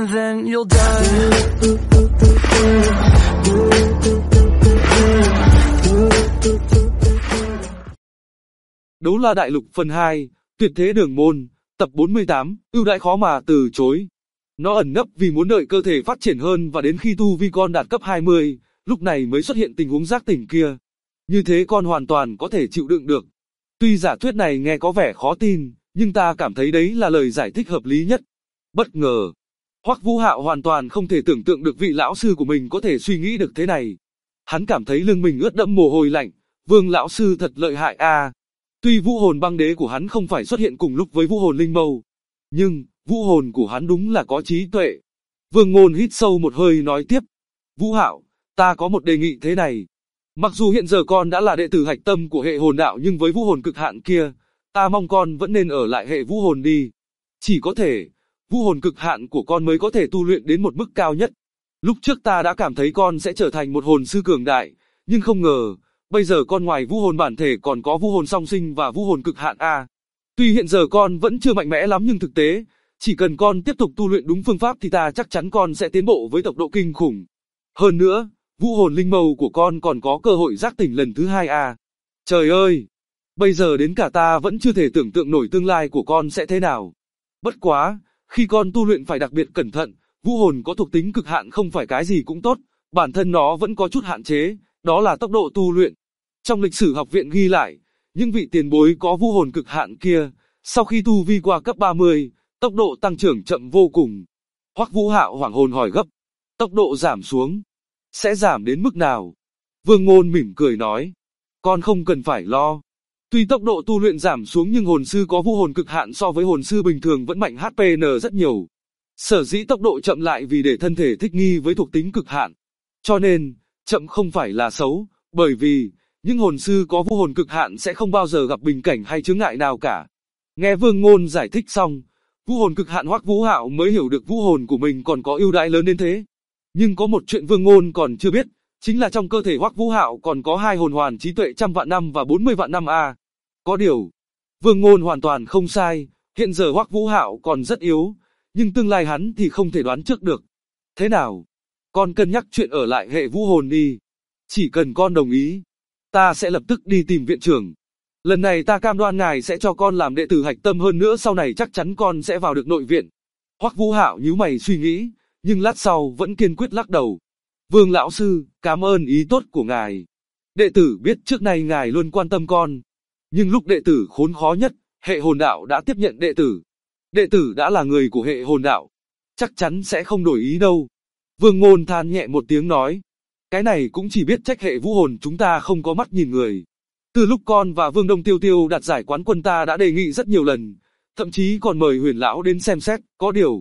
and then you'll die. Đấu La Đại Lục phần 2, Tuyệt Thế Đường Môn, tập 48, ưu đãi khó mà từ chối. Nó ẩn nấp vì muốn đợi cơ thể phát triển hơn và đến khi tu vi con đạt cấp 20, lúc này mới xuất hiện tình huống giác tỉnh kia. Như thế con hoàn toàn có thể chịu đựng được. Tuy giả thuyết này nghe có vẻ khó tin, nhưng ta cảm thấy đấy là lời giải thích hợp lý nhất. Bất ngờ, Hoắc Vũ Hạo hoàn toàn không thể tưởng tượng được vị lão sư của mình có thể suy nghĩ được thế này. Hắn cảm thấy lưng mình ướt đẫm mồ hôi lạnh, Vương lão sư thật lợi hại a. Tuy vũ hồn băng đế của hắn không phải xuất hiện cùng lúc với vũ hồn linh mâu, nhưng vũ hồn của hắn đúng là có trí tuệ. Vương Ngôn hít sâu một hơi nói tiếp, Vũ Hạo, ta có một đề nghị thế này. Mặc dù hiện giờ con đã là đệ tử hạch tâm của hệ hồn đạo nhưng với vũ hồn cực hạn kia, ta mong con vẫn nên ở lại hệ vũ hồn đi. Chỉ có thể, vũ hồn cực hạn của con mới có thể tu luyện đến một mức cao nhất. Lúc trước ta đã cảm thấy con sẽ trở thành một hồn sư cường đại, nhưng không ngờ, bây giờ con ngoài vũ hồn bản thể còn có vũ hồn song sinh và vũ hồn cực hạn A. Tuy hiện giờ con vẫn chưa mạnh mẽ lắm nhưng thực tế, chỉ cần con tiếp tục tu luyện đúng phương pháp thì ta chắc chắn con sẽ tiến bộ với tốc độ kinh khủng. Hơn nữa, vũ hồn linh mâu của con còn có cơ hội giác tỉnh lần thứ 2 A. Trời ơi! Bây giờ đến cả ta vẫn chưa thể tưởng tượng nổi tương lai của con sẽ thế nào. Bất quá, khi con tu luyện phải đặc biệt cẩn thận, vũ hồn có thuộc tính cực hạn không phải cái gì cũng tốt, bản thân nó vẫn có chút hạn chế, đó là tốc độ tu luyện. Trong lịch sử học viện ghi lại, những vị tiền bối có vũ hồn cực hạn kia, sau khi tu vi qua cấp 30, tốc độ tăng trưởng chậm vô cùng. Hoắc Vũ Hạo hoảng hồn hỏi gấp, tốc độ giảm xuống, sẽ giảm đến mức nào? Vương Ngôn mỉm cười nói, con không cần phải lo. Tuy tốc độ tu luyện giảm xuống nhưng hồn sư có vũ hồn cực hạn so với hồn sư bình thường vẫn mạnh HPN rất nhiều. Sở dĩ tốc độ chậm lại vì để thân thể thích nghi với thuộc tính cực hạn. Cho nên, chậm không phải là xấu, bởi vì, những hồn sư có vũ hồn cực hạn sẽ không bao giờ gặp bình cảnh hay chướng ngại nào cả. Nghe Vương Ngôn giải thích xong, vũ hồn cực hạn Hoắc Vũ Hạo mới hiểu được vũ hồn của mình còn có ưu đãi lớn đến thế. Nhưng có một chuyện Vương Ngôn còn chưa biết, chính là trong cơ thể Hoắc Vũ Hạo còn có 2 hồn hoàn trí tuệ 100 vạn năm và 40 vạn năm A. Có điều, Vương Ngôn hoàn toàn không sai, hiện giờ Hoắc Vũ Hạo còn rất yếu, nhưng tương lai hắn thì không thể đoán trước được. Thế nào? Con cân nhắc chuyện ở lại hệ vũ hồn đi. Chỉ cần con đồng ý, ta sẽ lập tức đi tìm viện trưởng. Lần này ta cam đoan ngài sẽ cho con làm đệ tử hạch tâm hơn nữa, sau này chắc chắn con sẽ vào được nội viện. Hoắc Vũ Hạo nhíu mày suy nghĩ, nhưng lát sau vẫn kiên quyết lắc đầu. Vương lão sư, cảm ơn ý tốt của ngài. Đệ tử biết trước nay ngài luôn quan tâm con. Nhưng lúc đệ tử khốn khó nhất, hệ hồn đạo đã tiếp nhận đệ tử. Đệ tử đã là người của hệ hồn đạo. Chắc chắn sẽ không đổi ý đâu. Vương Ngôn than nhẹ một tiếng nói. Cái này cũng chỉ biết trách hệ vũ hồn chúng ta không có mắt nhìn người. Từ lúc con và Vương Đông Tiêu Tiêu đạt giải quán quân ta đã đề nghị rất nhiều lần. Thậm chí còn mời Huyền lão đến xem xét, có điều,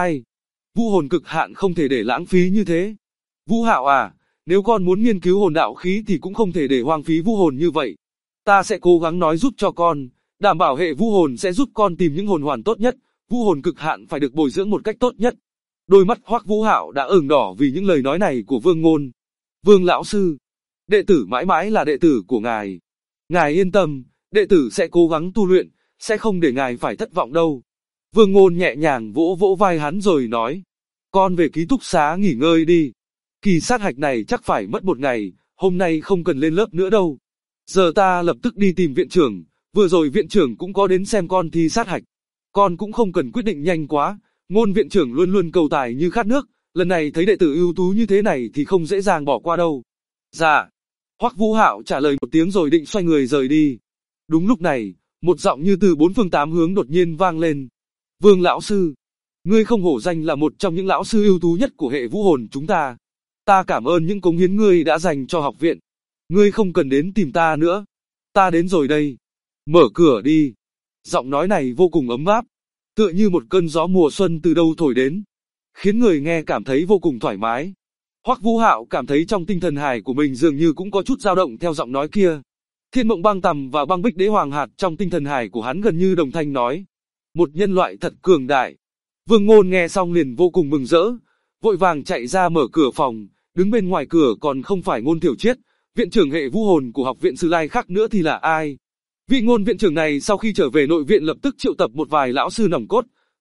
vũ hồn cực hạn không thể để lãng phí như thế. Vũ Hạo à, nếu con muốn nghiên cứu hồn đạo khí thì cũng không thể để hoang phí vũ hồn như vậy. Ta sẽ cố gắng nói giúp cho con, đảm bảo hệ vũ hồn sẽ giúp con tìm những hồn hoàn tốt nhất, vũ hồn cực hạn phải được bồi dưỡng một cách tốt nhất. Đôi mắt Hoắc Vũ Hạo đã ửng đỏ vì những lời nói này của Vương Ngôn. Vương lão sư, đệ tử mãi mãi là đệ tử của ngài. Ngài yên tâm, đệ tử sẽ cố gắng tu luyện, sẽ không để ngài phải thất vọng đâu. Vương Ngôn nhẹ nhàng vỗ vỗ vai hắn rồi nói, con về ký túc xá nghỉ ngơi đi. Kỳ sát hạch này chắc phải mất 1 ngày, hôm nay không cần lên lớp nữa đâu. Giờ ta lập tức đi tìm viện trưởng, vừa rồi viện trưởng cũng có đến xem con thi sát hạch. Con cũng không cần quyết định nhanh quá, Ngôn viện trưởng luôn luôn cầu tài như khát nước, lần này thấy đệ tử ưu tú như thế này thì không dễ dàng bỏ qua đâu. Dạ. Hoắc Vũ Hạo trả lời một tiếng rồi định xoay người rời đi. Đúng lúc này, một giọng như từ 4 phương 8 hướng đột nhiên vang lên. Vương lão sư, ngươi không hổ danh là một trong những lão sư ưu tú nhất của hệ vũ hồn chúng ta. Ta cảm ơn những cống hiến ngươi đã dành cho học viện. Ngươi không cần đến tìm ta nữa. Ta đến rồi đây. Mở cửa đi. Giọng nói này vô cùng ấm áp, tựa như một cơn gió mùa xuân từ đâu thổi đến, khiến người nghe cảm thấy vô cùng thoải mái. Hoắc Vũ Hạo cảm thấy trong tinh thần hải của mình dường như cũng có chút dao động theo giọng nói kia. Thiên Mộng Băng Tầm và Băng Bích Đế Hoàng Hạt trong tinh thần hải của hắn gần như đồng thanh nói. Một nhân loại thật cường đại. Vương Ngôn nghe xong liền vô cùng mừng rỡ, vội vàng chạy ra mở cửa phòng, đứng bên ngoài cửa còn không phải Ngôn Thiểu Triết, viện trưởng hệ vũ hồn của học viện Sư Lai khác nữa thì là ai? Vị Ngôn viện trưởng này sau khi trở về nội viện lập tức triệu tập một vài lão sư nòng cốt,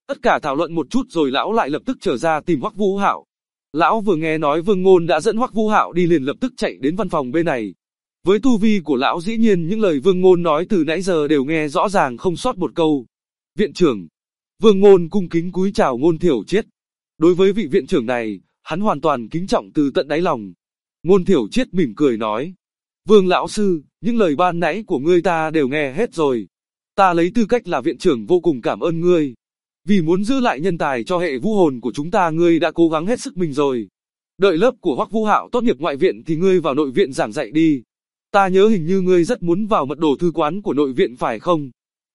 Tất cả thảo luận một chút rồi lão lại lập tức trở ra tìm Hoắc Vũ Hạo. Lão vừa nghe nói Vương Ngôn đã dẫn Hoắc Vũ Hạo đi liền lập tức chạy đến văn phòng bên này. Với tu vi của lão dĩ nhiên những lời Vương Ngôn nói từ nãy giờ đều nghe rõ ràng không sót một câu. Viện trưởng. Vương Ngôn cung kính cúi chào Ngôn Thiểu Triết. Đối với vị viện trưởng này, hắn hoàn toàn kính trọng từ tận đáy lòng. Ngôn Thiểu Triết mỉm cười nói. Vương lão sư, những lời ban nãy của ngươi ta đều nghe hết rồi. Ta lấy tư cách là viện trưởng vô cùng cảm ơn ngươi. Vì muốn giữ lại nhân tài cho hệ vũ hồn của chúng ta ngươi đã cố gắng hết sức mình rồi. Đợi lớp của Hoắc Vũ Hạo tốt nghiệp ngoại viện thì ngươi vào nội viện giảng dạy đi. Ta nhớ hình như ngươi rất muốn vào mật đồ thư quán của nội viện phải không?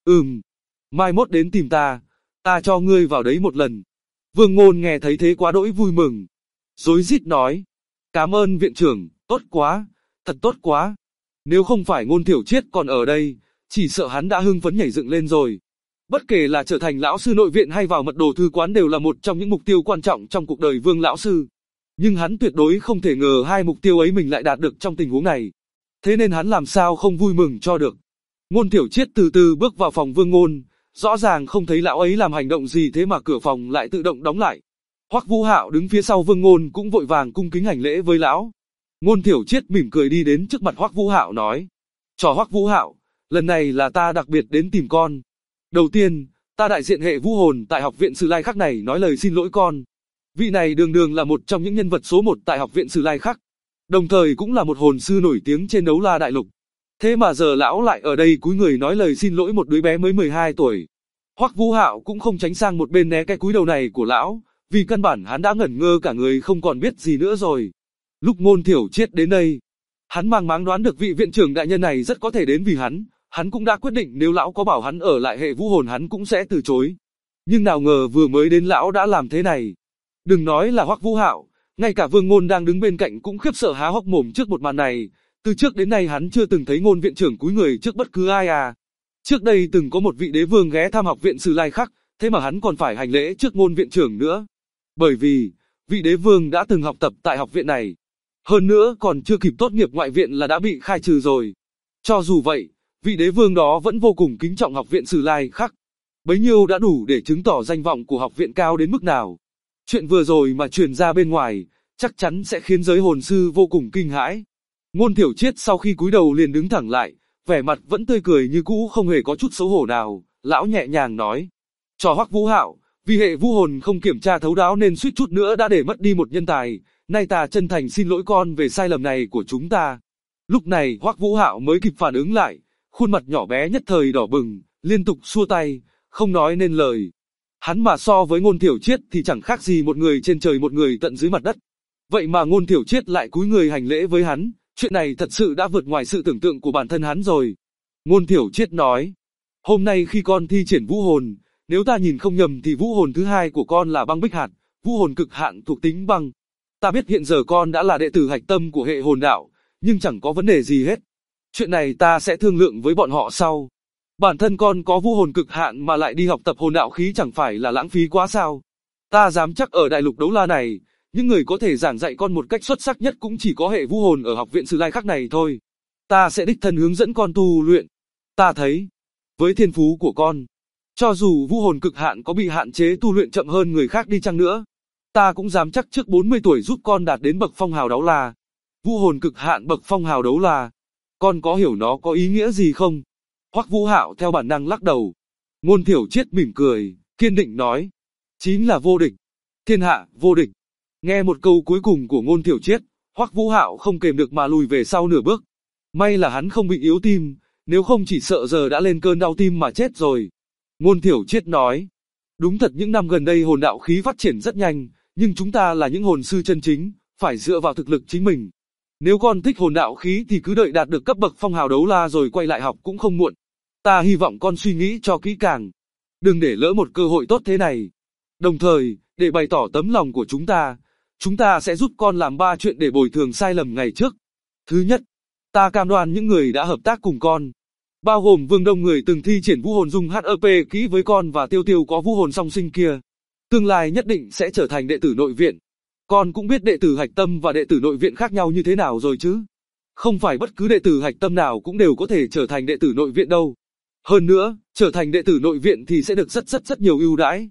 Mai mốt đến tìm ta cho ngươi vào đấy một lần. Vương Ngôn nghe thấy thế quá đỗi vui mừng. Rối rít nói. Cảm ơn viện trưởng, tốt quá, thật tốt quá. Nếu không phải Ngôn Thiểu Triết còn ở đây, chỉ sợ hắn đã hưng phấn nhảy dựng lên rồi. Bất kể là trở thành lão sư nội viện hay vào mật đồ thư quán đều là một trong những mục tiêu quan trọng trong cuộc đời Vương lão sư. Nhưng hắn tuyệt đối không thể ngờ hai mục tiêu ấy mình lại đạt được trong tình huống này. Thế nên hắn làm sao không vui mừng cho được. Ngôn Thiểu Triết từ từ bước vào phòng Vương Ngôn, rõ ràng không thấy lão ấy làm hành động gì thế mà cửa phòng lại tự động đóng lại. Hoắc Vũ Hạo đứng phía sau Vương Ngôn cũng vội vàng cung kính hành lễ với lão. Ngôn Thiểu Triết mỉm cười đi đến trước mặt Hoắc Vũ Hạo nói: "Trò Hoắc Vũ Hạo, lần này là ta đặc biệt đến tìm con. Đầu tiên, ta đại diện hệ vũ hồn tại học viện Sử Lai Khắc này nói lời xin lỗi con. Vị này đường đường là một trong những nhân vật số 1 tại học viện Sử Lai Khắc, đồng thời cũng là một hồn sư nổi tiếng trên đấu la đại lục. Thế mà giờ lão lại ở đây cúi người nói lời xin lỗi một đứa bé mới 12 tuổi. Hoắc Vũ Hạo cũng không tránh sang một bên né cái cúi đầu này của lão, vì căn bản hắn đã ngẩn ngơ cả người không còn biết gì nữa rồi. Lúc Ngôn Thiểu Triết đến đây, hắn mang máng đoán được vị viện trưởng đại nhân này rất có thể đến vì hắn cũng đã quyết định nếu lão có bảo hắn ở lại hệ vũ hồn hắn cũng sẽ từ chối. Nhưng nào ngờ vừa mới đến lão đã làm thế này. Đừng nói là Hoắc Vũ Hạo, ngay cả Vương Ngôn đang đứng bên cạnh cũng khiếp sợ há hốc mồm trước một màn này. Từ trước đến nay hắn chưa từng thấy Ngôn viện trưởng cúi người trước bất cứ ai à. Trước đây từng có một vị đế vương ghé thăm học viện Sử Lai Khắc, thế mà hắn còn phải hành lễ trước Ngôn viện trưởng nữa. Bởi vì, vị đế vương đã từng học tập tại học viện này. Hơn nữa còn chưa kịp tốt nghiệp ngoại viện là đã bị khai trừ rồi. Cho dù vậy, vị đế vương đó vẫn vô cùng kính trọng học viện Sử Lai Khắc. Bấy nhiêu đã đủ để chứng tỏ danh vọng của học viện cao đến mức nào. Chuyện vừa rồi mà truyền ra bên ngoài, chắc chắn sẽ khiến giới hồn sư vô cùng kinh hãi. Ngôn Thiểu Triết sau khi cúi đầu liền đứng thẳng lại, vẻ mặt vẫn tươi cười như cũ không hề có chút xấu hổ nào, lão nhẹ nhàng nói. Trò Hoắc Vũ Hạo, vì hệ vũ hồn không kiểm tra thấu đáo nên suýt chút nữa đã để mất đi một nhân tài, nay ta chân thành xin lỗi con về sai lầm này của chúng ta. Lúc này Hoắc Vũ Hạo mới kịp phản ứng lại, khuôn mặt nhỏ bé nhất thời đỏ bừng, liên tục xua tay, không nói nên lời. Hắn mà so với Ngôn Thiểu Triết thì chẳng khác gì một người trên trời một người tận dưới mặt đất. Vậy mà Ngôn Thiểu Triết lại cúi người hành lễ với hắn, chuyện này thật sự đã vượt ngoài sự tưởng tượng của bản thân hắn rồi. Ngôn Thiểu Triết nói, hôm nay khi con thi triển vũ hồn, nếu ta nhìn không nhầm thì vũ hồn thứ hai của con là băng bích hạt, vũ hồn cực hạn thuộc tính băng. Ta biết hiện giờ con đã là đệ tử hạch tâm của hệ hồn đạo, nhưng chẳng có vấn đề gì hết. Chuyện này ta sẽ thương lượng với bọn họ sau. Bản thân con có vũ hồn cực hạn mà lại đi học tập hồn đạo khí chẳng phải là lãng phí quá sao? Ta dám chắc ở đại lục đấu la này, những người có thể giảng dạy con một cách xuất sắc nhất cũng chỉ có hệ vũ hồn ở học viện Sử Lai Khắc này thôi. Ta sẽ đích thân hướng dẫn con tu luyện. Ta thấy, với thiên phú của con, cho dù vũ hồn cực hạn có bị hạn chế tu luyện chậm hơn người khác đi chăng nữa, ta cũng dám chắc trước 40 tuổi giúp con đạt đến bậc phong hào đấu la. Vũ hồn cực hạn bậc phong hào đấu la, con có hiểu nó có ý nghĩa gì không? Hoắc Vũ Hạo theo bản năng lắc đầu. Ngôn Thiểu Triết mỉm cười, kiên định nói, chính là vô địch, thiên hạ vô địch. Nghe một câu cuối cùng của Ngôn Thiểu Triết, Hoắc Vũ Hạo không kềm được mà lùi về sau nửa bước. May là hắn không bị yếu tim, nếu không chỉ sợ giờ đã lên cơn đau tim mà chết rồi. Ngôn Thiểu Triết nói, đúng thật những năm gần đây hồn đạo khí phát triển rất nhanh, nhưng chúng ta là những hồn sư chân chính, phải dựa vào thực lực chính mình. Nếu con thích hồn đạo khí thì cứ đợi đạt được cấp bậc phong hào đấu la rồi quay lại học cũng không muộn. Ta hy vọng con suy nghĩ cho kỹ càng, đừng để lỡ một cơ hội tốt thế này. Đồng thời, để bày tỏ tấm lòng của chúng ta sẽ giúp con làm 3 chuyện để bồi thường sai lầm ngày trước. Thứ nhất, ta cam đoan những người đã hợp tác cùng con, bao gồm Vương Đông người từng thi triển vũ hồn dung HEP kỹ với con và Tiêu Tiêu có vũ hồn song sinh kia, tương lai nhất định sẽ trở thành đệ tử nội viện. Con cũng biết đệ tử hạch tâm và đệ tử nội viện khác nhau như thế nào rồi chứ? Không phải bất cứ đệ tử hạch tâm nào cũng đều có thể trở thành đệ tử nội viện đâu. Hơn nữa, trở thành đệ tử nội viện thì sẽ được rất nhiều ưu đãi.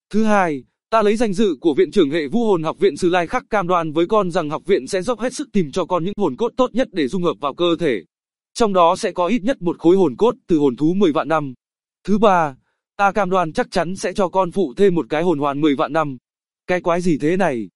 Thứ hai, ta lấy danh dự của viện trưởng hệ vũ hồn học viện Sử Lai Khắc cam đoan với con rằng học viện sẽ dốc hết sức tìm cho con những hồn cốt tốt nhất để dung hợp vào cơ thể. Trong đó sẽ có ít nhất một khối hồn cốt từ hồn thú 10 vạn năm. Thứ ba, ta cam đoan chắc chắn sẽ cho con phụ thêm một cái hồn hoàn 10 vạn năm. Cái quái gì thế này?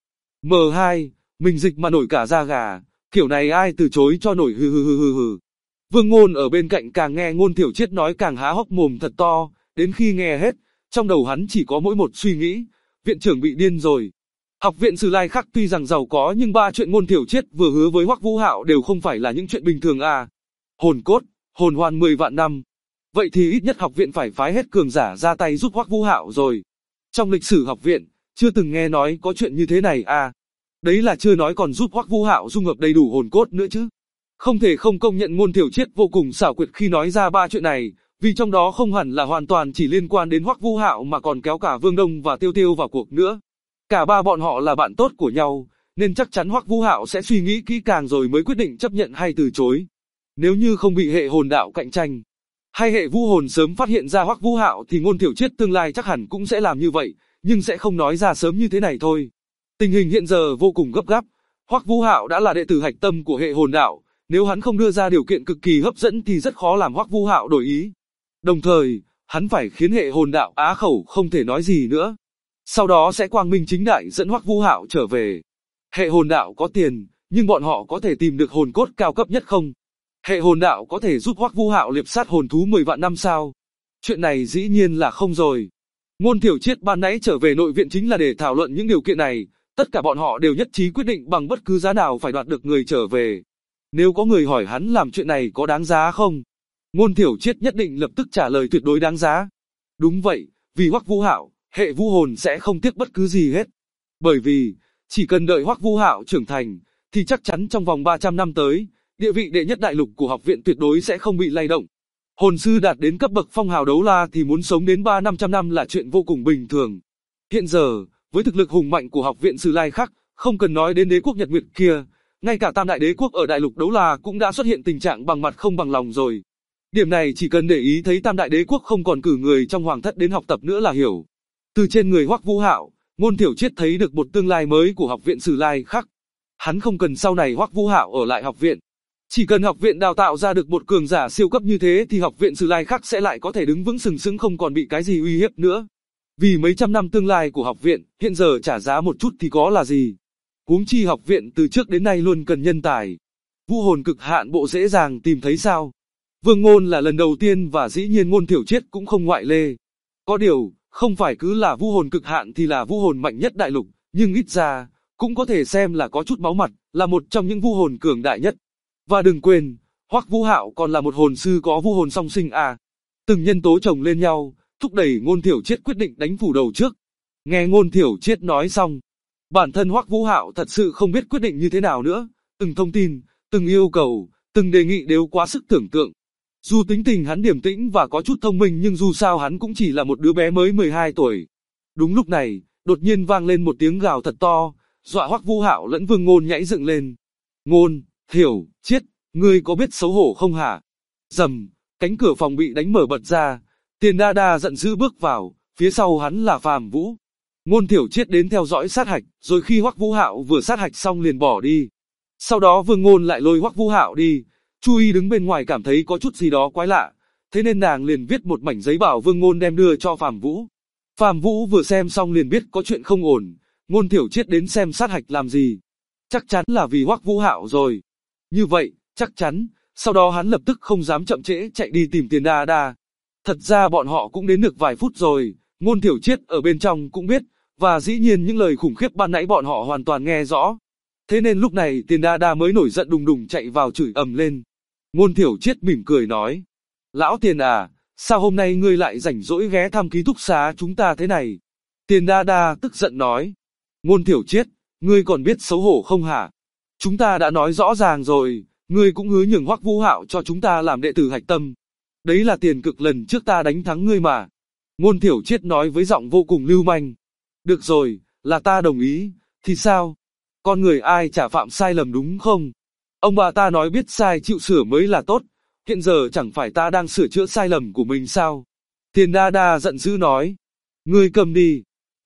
M2, mình dịch mà nổi cả da gà, kiểu này ai từ chối cho nổi hừ hừ hừ hừ hừ. Vương Ngôn ở bên cạnh càng nghe Ngôn Thiểu Triết nói càng há hốc mồm thật to, đến khi nghe hết, trong đầu hắn chỉ có mỗi một suy nghĩ, viện trưởng bị điên rồi. Học viện Sử Lai Khắc tuy rằng giàu có nhưng ba chuyện Ngôn Thiểu Triết vừa hứa với Hoắc Vũ Hạo đều không phải là những chuyện bình thường à. Hồn cốt, hồn hoàn 10 vạn năm. Vậy thì ít nhất học viện phải phái hết cường giả ra tay giúp Hoắc Vũ Hạo rồi. Trong lịch sử học viện, chưa từng nghe nói có chuyện như thế này à. Đấy là chưa nói còn giúp Hoắc Vũ Hạo dung hợp đầy đủ hồn cốt nữa chứ. Không thể không công nhận Ngôn Thiểu Triết vô cùng xảo quyệt khi nói ra ba chuyện này, vì trong đó không hẳn là hoàn toàn chỉ liên quan đến Hoắc Vũ Hạo mà còn kéo cả Vương Đông và Tiêu Tiêu vào cuộc nữa. Cả ba bọn họ là bạn tốt của nhau, nên chắc chắn Hoắc Vũ Hạo sẽ suy nghĩ kỹ càng rồi mới quyết định chấp nhận hay từ chối. Nếu như không bị hệ hồn đạo cạnh tranh, hay hệ vũ hồn sớm phát hiện ra Hoắc Vũ Hạo thì Ngôn Thiểu Triết tương lai chắc hẳn cũng sẽ làm như vậy, nhưng sẽ không nói ra sớm như thế này thôi. Tình hình hiện giờ vô cùng gấp gáp, Hoắc Vũ Hạo đã là đệ tử hạch tâm của hệ hồn đạo, nếu hắn không đưa ra điều kiện cực kỳ hấp dẫn thì rất khó làm Hoắc Vũ Hạo đổi ý. Đồng thời, hắn phải khiến hệ hồn đạo á khẩu không thể nói gì nữa. Sau đó sẽ quang minh chính đại dẫn Hoắc Vũ Hạo trở về. Hệ hồn đạo có tiền, nhưng bọn họ có thể tìm được hồn cốt cao cấp nhất không? Hệ hồn đạo có thể giúp Hoắc Vũ Hạo liệp sát hồn thú 10 vạn năm sao? Chuyện này dĩ nhiên là không rồi. Ngôn Thiểu Triết ban nãy trở về nội viện chính là để thảo luận những điều kiện này, tất cả bọn họ đều nhất trí quyết định bằng bất cứ giá nào phải đoạt được người trở về. Nếu có người hỏi hắn làm chuyện này có đáng giá không? Ngôn Thiểu Triết nhất định lập tức trả lời tuyệt đối đáng giá. Đúng vậy, vì Hoắc Vũ Hạo, hệ vũ hồn sẽ không tiếc bất cứ gì hết. Bởi vì, chỉ cần đợi Hoắc Vũ Hạo trưởng thành, thì chắc chắn trong vòng 300 năm tới, địa vị đệ nhất đại lục của học viện tuyệt đối sẽ không bị lay động. Hồn sư đạt đến cấp bậc phong hào đấu la thì muốn sống đến 300-500 năm là chuyện vô cùng bình thường. Hiện giờ, với thực lực hùng mạnh của học viện Sử Lai Khắc, không cần nói đến đế quốc Nhật Nguyệt kia, ngay cả tam đại đế quốc ở đại lục đấu la cũng đã xuất hiện tình trạng bằng mặt không bằng lòng rồi. Điểm này chỉ cần để ý thấy tam đại đế quốc không còn cử người trong hoàng thất đến học tập nữa là hiểu. Từ trên người Hoắc Vũ Hạo, Ngôn Thiểu Triết thấy được một tương lai mới của học viện Sử Lai Khắc. Hắn không cần sau này Hoắc Vũ Hạo ở lại học viện. Chỉ cần học viện đào tạo ra được một cường giả siêu cấp như thế thì học viện Sử Lai Khắc sẽ lại có thể đứng vững sừng sững không còn bị cái gì uy hiếp nữa. Vì mấy trăm năm tương lai của học viện, hiện giờ trả giá một chút thì có là gì. Huống chi học viện từ trước đến nay luôn cần nhân tài. Vũ hồn cực hạn bộ dễ dàng tìm thấy sao? Vương Ngôn là lần đầu tiên và dĩ nhiên Ngôn Thiểu Triết cũng không ngoại lệ. Có điều, không phải cứ là vũ hồn cực hạn thì là vũ hồn mạnh nhất đại lục, nhưng ít ra, cũng có thể xem là có chút máu mặt, là một trong những vũ hồn cường đại nhất. Và đừng quên, Hoắc Vũ Hạo còn là một hồn sư có vũ hồn song sinh à. Từng nhân tố chồng lên nhau, thúc đẩy Ngôn Thiểu Triết quyết định đánh phủ đầu trước. Nghe Ngôn Thiểu Triết nói xong, bản thân Hoắc Vũ Hạo thật sự không biết quyết định như thế nào nữa, từng thông tin, từng yêu cầu, từng đề nghị đều quá sức tưởng tượng. Dù tính tình hắn điềm tĩnh và có chút thông minh nhưng dù sao hắn cũng chỉ là một đứa bé mới 12 tuổi. Đúng lúc này, đột nhiên vang lên một tiếng gào thật to, dọa Hoắc Vũ Hạo lẫn Vương Ngôn nhảy dựng lên. Ngôn, Thiểu, Triết, ngươi có biết xấu hổ không hả? Rầm, cánh cửa phòng bị đánh mở bật ra, Tiền Đa Đa giận dữ bước vào, phía sau hắn là Phàm Vũ. Ngôn Thiểu Triết đến theo dõi sát hạch, rồi khi Hoắc Vũ Hạo vừa sát hạch xong liền bỏ đi. Sau đó Vương Ngôn lại lôi Hoắc Vũ Hạo đi. Chu Y đứng bên ngoài cảm thấy có chút gì đó quái lạ, thế nên nàng liền viết một mảnh giấy bảo Vương Ngôn đem đưa cho Phàm Vũ. Phàm Vũ vừa xem xong liền biết có chuyện không ổn, Ngôn Thiểu Triết đến xem sát hạch làm gì? Chắc chắn là vì Hoắc Vũ Hạo rồi. Như vậy, chắc chắn, sau đó hắn lập tức không dám chậm trễ chạy đi tìm Tiền Đa Đa. Thật ra bọn họ cũng đến được vài phút rồi, Ngôn Thiểu Triết ở bên trong cũng biết, và dĩ nhiên những lời khủng khiếp ban nãy bọn họ hoàn toàn nghe rõ. Thế nên lúc này Tiền Đa Đa mới nổi giận đùng đùng chạy vào chửi ầm lên. Ngôn Thiểu Triết mỉm cười nói, Lão Tiền à, sao hôm nay ngươi lại rảnh rỗi ghé thăm ký túc xá chúng ta thế này? Tiền Đa Đa tức giận nói, Ngôn Thiểu Triết, ngươi còn biết xấu hổ không hả? Chúng ta đã nói rõ ràng rồi, ngươi cũng hứa nhường Hoắc Vũ Hạo cho chúng ta làm đệ tử hạch tâm. Đấy là tiền cực lần trước ta đánh thắng ngươi mà. Ngôn Thiểu Triết nói với giọng vô cùng lưu manh. Được rồi, là ta đồng ý, thì sao? Con người ai chả phạm sai lầm đúng không? Ông bà ta nói biết sai chịu sửa mới là tốt, hiện giờ chẳng phải ta đang sửa chữa sai lầm của mình sao? Tiền Đa Đa giận dữ nói. Ngươi cầm đi.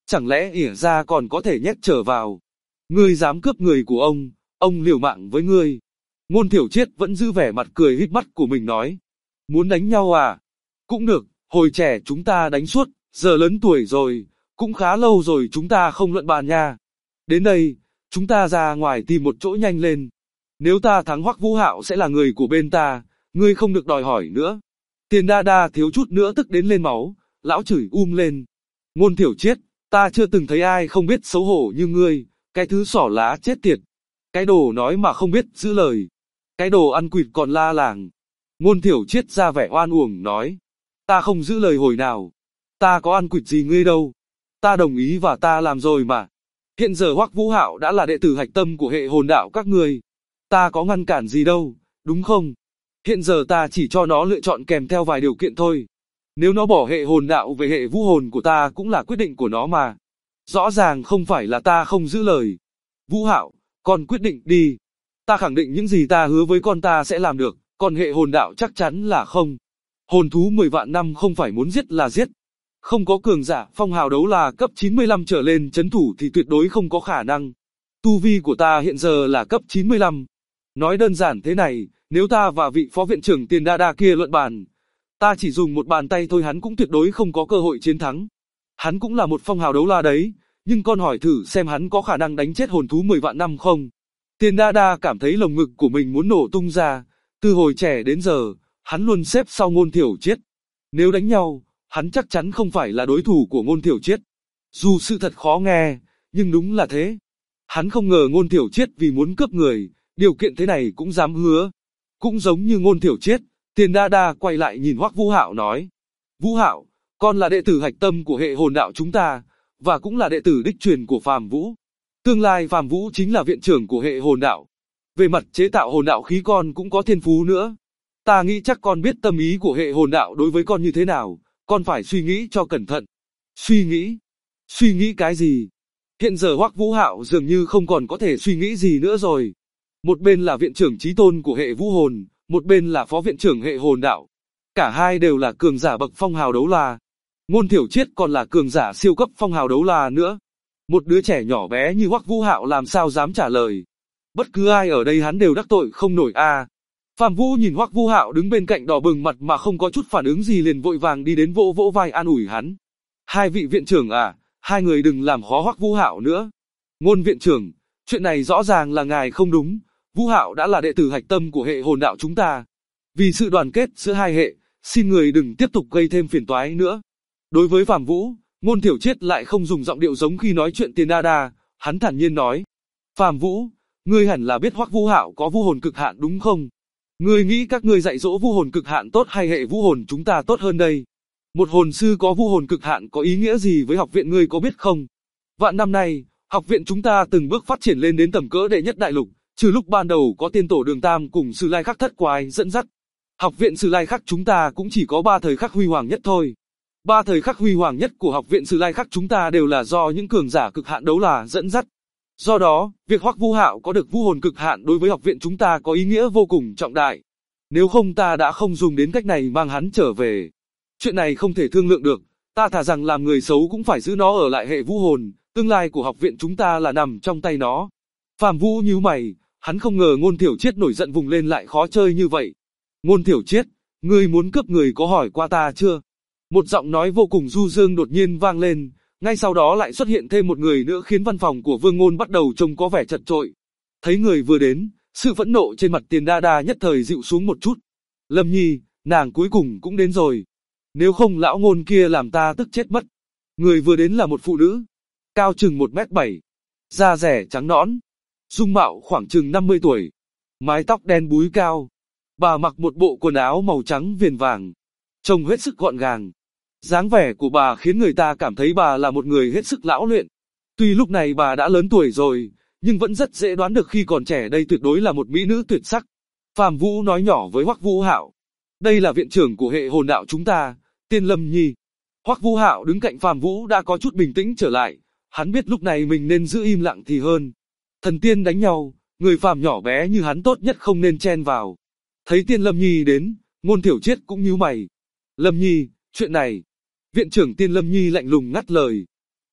Chẳng lẽ ỉa ra còn có thể nhét trở vào? Ngươi dám cướp người của ông liều mạng với ngươi. Ngôn Thiểu Triết vẫn giữ vẻ mặt cười híp mắt của mình nói. Muốn đánh nhau à? Cũng được, hồi trẻ chúng ta đánh suốt, giờ lớn tuổi rồi, cũng khá lâu rồi chúng ta không luận bàn nha. Đến đây, chúng ta ra ngoài tìm một chỗ nhanh lên. Nếu ta thắng Hoắc Vũ Hạo sẽ là người của bên ta, ngươi không được đòi hỏi nữa. Tiền Đa Đa thiếu chút nữa tức đến lên máu, lão chửi lên. Ngôn Thiểu Triết, ta chưa từng thấy ai không biết xấu hổ như ngươi, cái thứ xỏ lá chết tiệt. Cái đồ nói mà không biết giữ lời. Cái đồ ăn quỵt còn la làng. Ngôn Thiểu Triết ra vẻ oan uổng nói. Ta không giữ lời hồi nào. Ta có ăn quỵt gì ngươi đâu. Ta đồng ý và ta làm rồi mà. Hiện giờ Hoắc Vũ Hạo đã là đệ tử hạch tâm của hệ hồn đạo các ngươi. Ta có ngăn cản gì đâu, đúng không? Hiện giờ ta chỉ cho nó lựa chọn kèm theo vài điều kiện thôi. Nếu nó bỏ hệ hồn đạo về hệ vũ hồn của ta cũng là quyết định của nó mà. Rõ ràng không phải là ta không giữ lời. Vũ Hạo, con quyết định đi. Ta khẳng định những gì ta hứa với con ta sẽ làm được, còn hệ hồn đạo chắc chắn là không. Hồn thú 10 vạn năm không phải muốn giết là giết. Không có cường giả phong hào đấu là cấp 95 trở lên trấn thủ thì tuyệt đối không có khả năng. Tu vi của ta hiện giờ là cấp 95. Nói đơn giản thế này, nếu ta và vị phó viện trưởng Tiền Đa Đa kia luận bàn, ta chỉ dùng một bàn tay thôi hắn cũng tuyệt đối không có cơ hội chiến thắng. Hắn cũng là một phong hào đấu la đấy, nhưng con hỏi thử xem hắn có khả năng đánh chết hồn thú 10 vạn năm không? Tiền Đa Đa cảm thấy lồng ngực của mình muốn nổ tung ra, từ hồi trẻ đến giờ, hắn luôn xếp sau Ngôn Thiểu Triết. Nếu đánh nhau, hắn chắc chắn không phải là đối thủ của Ngôn Thiểu Triết. Dù sự thật khó nghe, nhưng đúng là thế. Hắn không ngờ Ngôn Thiểu Triết vì muốn cướp người, điều kiện thế này cũng dám hứa. Cũng giống như Ngôn Thiểu Triết, Tiền Đa Đa quay lại nhìn Hoắc Vũ Hạo nói. Vũ Hạo, con là đệ tử hạch tâm của hệ hồn đạo chúng ta, và cũng là đệ tử đích truyền của Phàm Vũ. Tương lai Phàm Vũ chính là viện trưởng của hệ hồn đạo. Về mặt chế tạo hồn đạo khí con cũng có thiên phú nữa. Ta nghĩ chắc con biết tâm ý của hệ hồn đạo đối với con như thế nào, con phải suy nghĩ cho cẩn thận. Suy nghĩ? Suy nghĩ cái gì? Hiện giờ Hoắc Vũ Hạo dường như không còn có thể suy nghĩ gì nữa rồi. Một bên là viện trưởng chí tôn của hệ vũ hồn, một bên là phó viện trưởng hệ hồn đạo. Cả hai đều là cường giả bậc phong hào đấu la. Ngôn Thiểu Triết còn là cường giả siêu cấp phong hào đấu la nữa. Một đứa trẻ nhỏ bé như Hoắc Vũ Hạo làm sao dám trả lời. Bất cứ ai ở đây hắn đều đắc tội không nổi a. Phàm Vũ nhìn Hoắc Vũ Hạo đứng bên cạnh đỏ bừng mặt mà không có chút phản ứng gì liền vội vàng đi đến vỗ vỗ vai an ủi hắn. Hai vị viện trưởng à, hai người đừng làm khó Hoắc Vũ Hạo nữa. Ngôn viện trưởng, chuyện này rõ ràng là ngài không đúng. Vũ Hạo đã là đệ tử hạch tâm của hệ hồn đạo chúng ta. Vì sự đoàn kết giữa hai hệ, xin người đừng tiếp tục gây thêm phiền toái nữa. Đối với Phàm Vũ, Ngôn Thiểu Triết lại không dùng giọng điệu giống khi nói chuyện Tiền Đa Đa, hắn thản nhiên nói. Phàm Vũ, ngươi hẳn là biết Hoắc Vũ Hạo có vũ hồn cực hạn đúng không? Ngươi nghĩ các ngươi dạy dỗ vũ hồn cực hạn tốt hay hệ vũ hồn chúng ta tốt hơn đây? Một hồn sư có vũ hồn cực hạn có ý nghĩa gì với học viện ngươi có biết không? Vạn năm nay, học viện chúng ta từng bước phát triển lên đến tầm cỡ đệ nhất đại lục, trừ lúc ban đầu có tiên tổ Đường Tam cùng Sử Lai Khắc Thất Quái dẫn dắt. Học viện Sử Lai Khắc chúng ta cũng chỉ có 3 thời khắc huy hoàng nhất thôi. 3 thời khắc huy hoàng nhất của học viện Sử Lai Khắc chúng ta đều là do những cường giả cực hạn đấu la dẫn dắt. Do đó, việc Hoắc Vũ Hạo có được vũ hồn cực hạn đối với học viện chúng ta có ý nghĩa vô cùng trọng đại. Nếu không ta đã không dùng đến cách này mang hắn trở về. Chuyện này không thể thương lượng được, ta thà rằng làm người xấu cũng phải giữ nó ở lại hệ vũ hồn, tương lai của học viện chúng ta là nằm trong tay nó. Phàm Vũ nhíu mày, hắn không ngờ Ngôn Thiểu Triết nổi giận vùng lên lại khó chơi như vậy. Ngôn Thiểu Triết, ngươi muốn cướp người có hỏi qua ta chưa? Một giọng nói vô cùng du dương đột nhiên vang lên, ngay sau đó lại xuất hiện thêm một người nữa khiến văn phòng của Vương Ngôn bắt đầu trông có vẻ chật chội. Thấy người vừa đến, sự phẫn nộ trên mặt Tiền Đa Đa nhất thời dịu xuống một chút. Lâm Nhi, nàng cuối cùng cũng đến rồi. Nếu không lão Ngôn kia làm ta tức chết mất. Người vừa đến là một phụ nữ, cao chừng 1m7, da rẻ trắng nõn, dung mạo khoảng chừng 50 tuổi, mái tóc đen búi cao. Bà mặc một bộ quần áo màu trắng viền vàng, trông hết sức gọn gàng. Dáng vẻ của bà khiến người ta cảm thấy bà là một người hết sức lão luyện. Tuy lúc này bà đã lớn tuổi rồi, nhưng vẫn rất dễ đoán được khi còn trẻ đây tuyệt đối là một mỹ nữ tuyệt sắc. Phàm Vũ nói nhỏ với Hoắc Vũ Hạo, đây là viện trưởng của hệ hồn đạo chúng ta, tên Lâm Nhi. Hoắc Vũ Hạo đứng cạnh Phàm Vũ đã có chút bình tĩnh trở lại, hắn biết lúc này mình nên giữ im lặng thì hơn. Thần tiên đánh nhau, người phàm nhỏ bé như hắn tốt nhất không nên chen vào. Thấy Tiên Lâm Nhi đến, Ngôn Thiểu Triết cũng nhíu mày. Lâm Nhi, chuyện này. Viện trưởng Tiên Lâm Nhi lạnh lùng ngắt lời.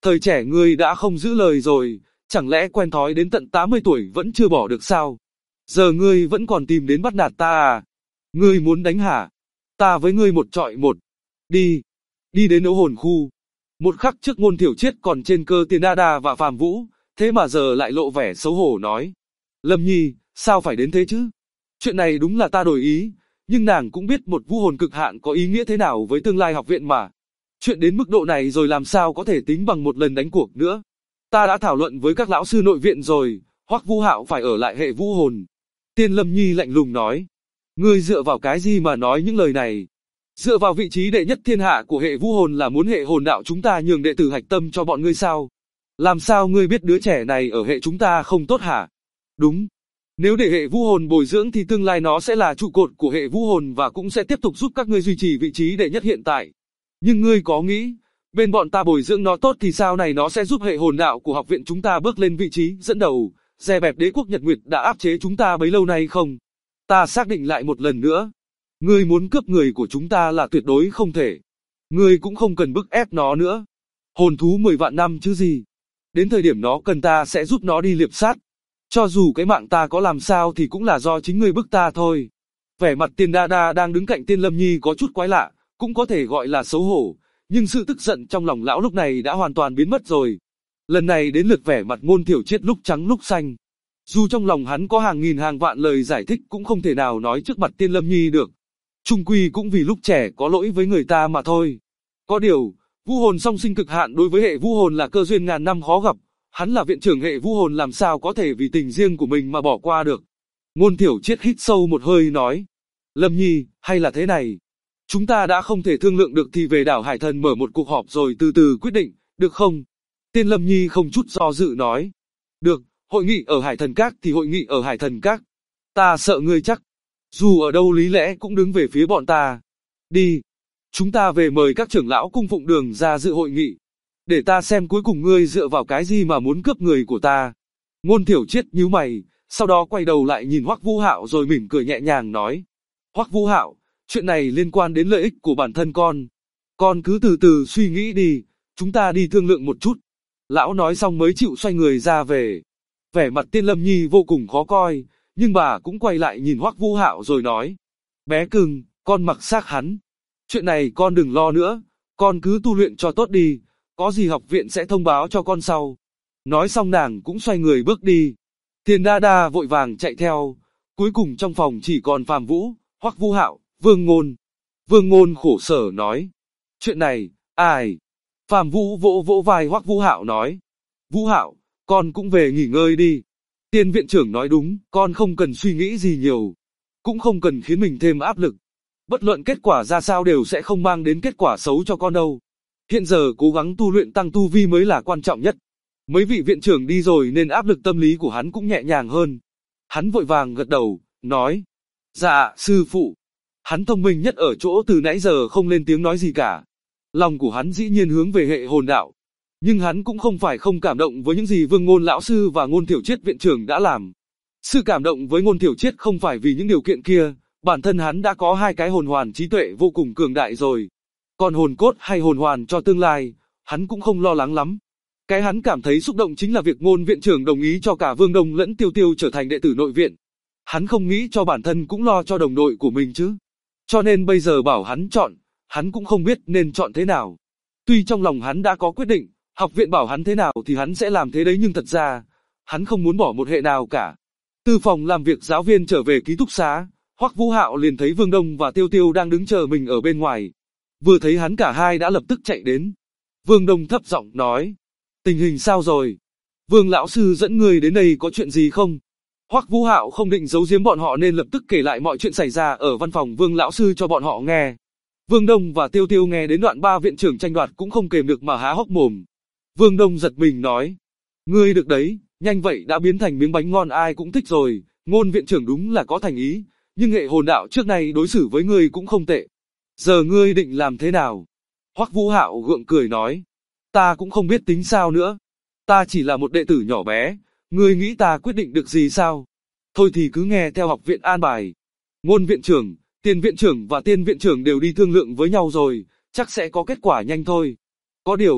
Thời trẻ ngươi đã không giữ lời rồi, chẳng lẽ quen thói đến tận 80 tuổi vẫn chưa bỏ được sao? Giờ ngươi vẫn còn tìm đến bắt nạt ta à? Ngươi muốn đánh hả? Ta với ngươi một trọi một. Đi, đi đến đấu hồn khu. Một khắc trước Ngôn Thiểu Triết còn trên cơ Tiền Đa Đa và Phàm Vũ, thế mà giờ lại lộ vẻ xấu hổ nói. Lâm Nhi, sao phải đến thế chứ? Chuyện này đúng là ta đổi ý, nhưng nàng cũng biết một vũ hồn cực hạn có ý nghĩa thế nào với tương lai học viện mà. Chuyện đến mức độ này rồi làm sao có thể tính bằng một lần đánh cuộc nữa. Ta đã thảo luận với các lão sư nội viện rồi, Hoắc Vũ Hạo phải ở lại hệ vũ hồn. Tiên Lâm Nhi lạnh lùng nói. Ngươi dựa vào cái gì mà nói những lời này? Dựa vào vị trí đệ nhất thiên hạ của hệ vũ hồn là muốn hệ hồn đạo chúng ta nhường đệ tử hạch tâm cho bọn ngươi sao? Làm sao ngươi biết đứa trẻ này ở hệ chúng ta không tốt hả? Đúng. Nếu để hệ vũ hồn bồi dưỡng thì tương lai nó sẽ là trụ cột của hệ vũ hồn và cũng sẽ tiếp tục giúp các ngươi duy trì vị trí đệ nhất hiện tại. Nhưng ngươi có nghĩ, bên bọn ta bồi dưỡng nó tốt thì sau này nó sẽ giúp hệ hồn đạo của học viện chúng ta bước lên vị trí dẫn đầu, dè bẹp đế quốc Nhật Nguyệt đã áp chế chúng ta bấy lâu nay không? Ta xác định lại một lần nữa. Ngươi muốn cướp người của chúng ta là tuyệt đối không thể. Ngươi cũng không cần bức ép nó nữa. Hồn thú 10 vạn năm chứ gì. Đến thời điểm nó cần ta sẽ giúp nó đi liệp sát. Cho dù cái mạng ta có làm sao thì cũng là do chính ngươi bức ta thôi. Vẻ mặt Tiền Đa Đa đang đứng cạnh Tiên Lâm Nhi có chút quái lạ, cũng có thể gọi là xấu hổ, nhưng sự tức giận trong lòng lão lúc này đã hoàn toàn biến mất rồi. Lần này đến lượt vẻ mặt Ngôn Thiểu Triết lúc trắng lúc xanh. Dù trong lòng hắn có hàng nghìn hàng vạn lời giải thích cũng không thể nào nói trước mặt Tiên Lâm Nhi được. Chung quy cũng vì lúc trẻ có lỗi với người ta mà thôi. Có điều, vũ hồn song sinh cực hạn đối với hệ vũ hồn là cơ duyên ngàn năm khó gặp. Hắn là viện trưởng hệ vũ hồn làm sao có thể vì tình riêng của mình mà bỏ qua được. Ngôn Thiểu Triết hít sâu một hơi nói. Lâm Nhi, hay là thế này. Chúng ta đã không thể thương lượng được thì về đảo Hải Thần mở một cuộc họp rồi từ từ quyết định, được không? Tiên Lâm Nhi không chút do dự nói. Được, hội nghị ở Hải Thần Các thì hội nghị ở Hải Thần Các. Ta sợ ngươi chắc. Dù ở đâu lý lẽ cũng đứng về phía bọn ta. Đi. Chúng ta về mời các trưởng lão cung phụng đường ra dự hội nghị. Để ta xem cuối cùng ngươi dựa vào cái gì mà muốn cướp người của ta. Ngôn Thiểu Triết nhíu mày, sau đó quay đầu lại nhìn Hoắc Vũ Hạo rồi mỉm cười nhẹ nhàng nói. Hoắc Vũ Hạo, chuyện này liên quan đến lợi ích của bản thân con. Con cứ từ từ suy nghĩ đi, chúng ta đi thương lượng một chút. Lão nói xong mới chịu xoay người ra về. Vẻ mặt Tiên Lâm Nhi vô cùng khó coi, nhưng bà cũng quay lại nhìn Hoắc Vũ Hạo rồi nói. Bé cưng, con mặc xác hắn. Chuyện này con đừng lo nữa, con cứ tu luyện cho tốt đi, có gì học viện sẽ thông báo cho con sau. Nói xong nàng cũng xoay người bước đi. Tiền Đa Đa vội vàng chạy theo, cuối cùng trong phòng chỉ còn Phàm Vũ, Hoắc Vũ Hạo, Vương Ngôn. Vương Ngôn khổ sở nói. Chuyện này, ai? Phàm Vũ vỗ vỗ vai Hoắc Vũ Hạo nói. Vũ Hạo, con cũng về nghỉ ngơi đi. Tiên viện trưởng nói đúng, con không cần suy nghĩ gì nhiều. Cũng không cần khiến mình thêm áp lực. Bất luận kết quả ra sao đều sẽ không mang đến kết quả xấu cho con đâu. Hiện giờ cố gắng tu luyện tăng tu vi mới là quan trọng nhất. Mấy vị viện trưởng đi rồi nên áp lực tâm lý của hắn cũng nhẹ nhàng hơn. Hắn vội vàng gật đầu, nói. Dạ, sư phụ. Hắn thông minh nhất ở chỗ từ nãy giờ không lên tiếng nói gì cả. Lòng của hắn dĩ nhiên hướng về hệ hồn đạo. Nhưng hắn cũng không phải không cảm động với những gì Vương Ngôn lão sư và Ngôn Thiểu Triết viện trưởng đã làm. Sự cảm động với Ngôn Thiểu Triết không phải vì những điều kiện kia, bản thân hắn đã có hai cái hồn hoàn trí tuệ vô cùng cường đại rồi. Còn hồn cốt hay hồn hoàn cho tương lai, hắn cũng không lo lắng lắm. Cái hắn cảm thấy xúc động chính là việc Ngôn viện trưởng đồng ý cho cả Vương Đông lẫn Tiêu Tiêu trở thành đệ tử nội viện. Hắn không nghĩ cho bản thân cũng lo cho đồng đội của mình chứ. Cho nên bây giờ bảo hắn chọn, hắn cũng không biết nên chọn thế nào. Tuy trong lòng hắn đã có quyết định, học viện bảo hắn thế nào thì hắn sẽ làm thế đấy nhưng thật ra, hắn không muốn bỏ một hệ nào cả. Từ phòng làm việc giáo viên trở về ký túc xá, Hoắc Vũ Hạo liền thấy Vương Đông và Tiêu Tiêu đang đứng chờ mình ở bên ngoài. Vừa thấy hắn cả hai đã lập tức chạy đến. Vương Đông thấp giọng nói, tình hình sao rồi? Vương lão sư dẫn người đến đây có chuyện gì không? Hoắc Vũ Hạo không định giấu giếm bọn họ nên lập tức kể lại mọi chuyện xảy ra ở văn phòng Vương lão sư cho bọn họ nghe. Vương Đông và Tiêu Tiêu nghe đến đoạn ba viện trưởng tranh đoạt cũng không kềm được mà há hốc mồm. Vương Đông giật mình nói, ngươi được đấy, nhanh vậy đã biến thành miếng bánh ngon ai cũng thích rồi, Ngôn viện trưởng đúng là có thành ý, nhưng hệ hồn đạo trước nay đối xử với ngươi cũng không tệ. Giờ ngươi định làm thế nào? Hoắc Vũ Hạo gượng cười nói, ta cũng không biết tính sao nữa. Ta chỉ là một đệ tử nhỏ bé, ngươi nghĩ ta quyết định được gì sao? Thôi thì cứ nghe theo học viện an bài. Ngôn viện trưởng, Tiền viện trưởng và Tiên viện trưởng đều đi thương lượng với nhau rồi, chắc sẽ có kết quả nhanh thôi. Có điều,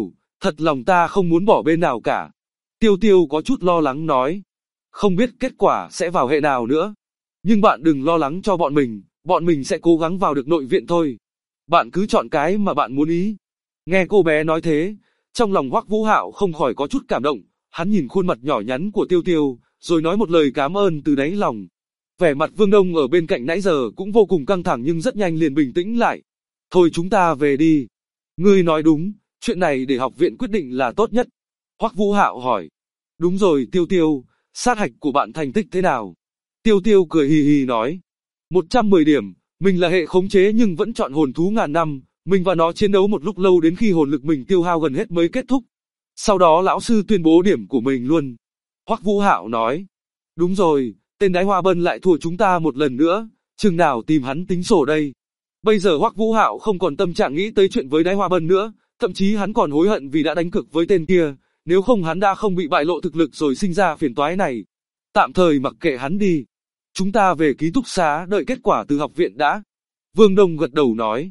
Thật lòng ta không muốn bỏ bên nào cả. Tiêu Tiêu có chút lo lắng nói. Không biết kết quả sẽ vào hệ nào nữa. Nhưng bạn đừng lo lắng cho bọn mình sẽ cố gắng vào được nội viện thôi. Bạn cứ chọn cái mà bạn muốn ý. Nghe cô bé nói thế, trong lòng Hoắc Vũ Hạo không khỏi có chút cảm động, hắn nhìn khuôn mặt nhỏ nhắn của Tiêu Tiêu, rồi nói một lời cảm ơn từ đáy lòng. Vẻ mặt Vương Đông ở bên cạnh nãy giờ cũng vô cùng căng thẳng nhưng rất nhanh liền bình tĩnh lại. Thôi chúng ta về đi. Ngươi nói đúng, chuyện này để học viện quyết định là tốt nhất. Hoắc Vũ Hạo hỏi. Đúng rồi Tiêu Tiêu, sát hạch của bạn thành tích thế nào? Tiêu Tiêu cười hì hì nói. 110 điểm, mình là hệ khống chế nhưng vẫn chọn hồn thú ngàn năm, mình và nó chiến đấu một lúc lâu đến khi hồn lực mình tiêu hao gần hết mới kết thúc. Sau đó lão sư tuyên bố điểm của mình luôn. Hoắc Vũ Hạo nói. Đúng rồi, tên Đái Hoa Bân lại thua chúng ta một lần nữa, chừng nào tìm hắn tính sổ đây. Bây giờ Hoắc Vũ Hạo không còn tâm trạng nghĩ tới chuyện với Đái Hoa Bân nữa, thậm chí hắn còn hối hận vì đã đánh cược với tên kia, nếu không hắn đã không bị bại lộ thực lực rồi sinh ra phiền toái này. Tạm thời mặc kệ hắn đi. Chúng ta về ký túc xá đợi kết quả từ học viện đã. Vương Đông gật đầu nói.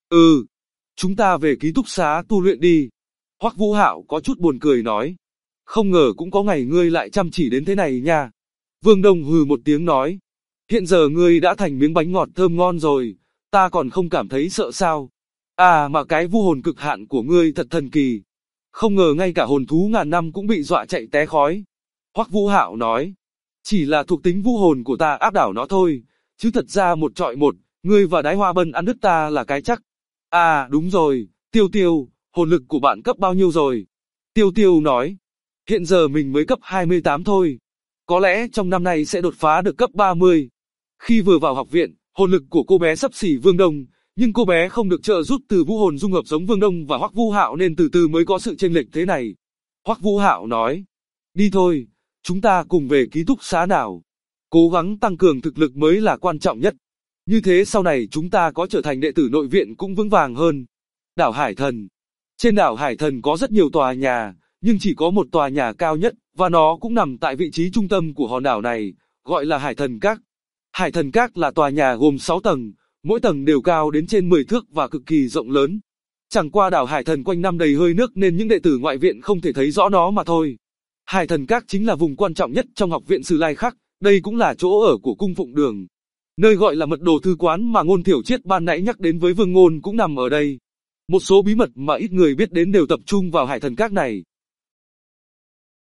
Chúng ta về ký túc xá tu luyện đi. Hoắc Vũ Hạo có chút buồn cười nói. Không ngờ cũng có ngày ngươi lại chăm chỉ đến thế này nha. Vương Đông hừ một tiếng nói. Hiện giờ ngươi đã thành miếng bánh ngọt thơm ngon rồi, ta còn không cảm thấy sợ sao. À mà cái vu hồn cực hạn của ngươi thật thần kỳ. Không ngờ ngay cả hồn thú ngàn năm cũng bị dọa chạy té khói. Hoắc Vũ Hạo nói. Chỉ là thuộc tính vu hồn của ta áp đảo nó thôi, chứ thật ra một trọi một, ngươi và Đái Hoa Bân ăn đứt ta là cái chắc. À đúng rồi, Tiêu Tiêu, hồn lực của bạn cấp bao nhiêu rồi? Tiêu Tiêu nói. Hiện giờ mình mới cấp 28 thôi. Có lẽ trong năm nay sẽ đột phá được cấp 30. Khi vừa vào học viện, hồn lực của cô bé xấp xỉ Vương Đông, nhưng cô bé không được trợ giúp từ vũ hồn dung hợp giống Vương Đông và Hoắc Vũ Hạo nên từ từ mới có sự chênh lệch thế này. Hoắc Vũ Hạo nói. Đi thôi. Chúng ta cùng về ký túc xá nào. Cố gắng tăng cường thực lực mới là quan trọng nhất. Như thế sau này chúng ta có trở thành đệ tử nội viện cũng vững vàng hơn. Đảo Hải Thần. Trên đảo Hải Thần có rất nhiều tòa nhà, nhưng chỉ có một tòa nhà cao nhất, và nó cũng nằm tại vị trí trung tâm của hòn đảo này, gọi là Hải Thần Các. Hải Thần Các là tòa nhà gồm 6 tầng, mỗi tầng đều cao đến trên 10 thước và cực kỳ rộng lớn. Chẳng qua đảo Hải Thần quanh năm đầy hơi nước nên những đệ tử ngoại viện không thể thấy rõ nó mà thôi. Hải Thần Các chính là vùng quan trọng nhất trong học viện Sử Lai Khắc, đây cũng là chỗ ở của cung phụng đường. Nơi gọi là mật đồ thư quán mà Ngôn Thiểu Triết ban nãy nhắc đến với Vương Ngôn cũng nằm ở đây. Một số bí mật mà ít người biết đến đều tập trung vào Hải Thần Các này.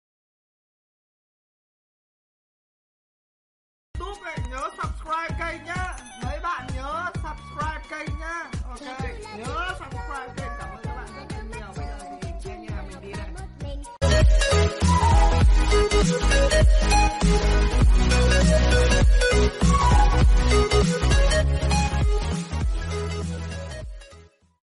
Nhớ subscribe kênh nhé.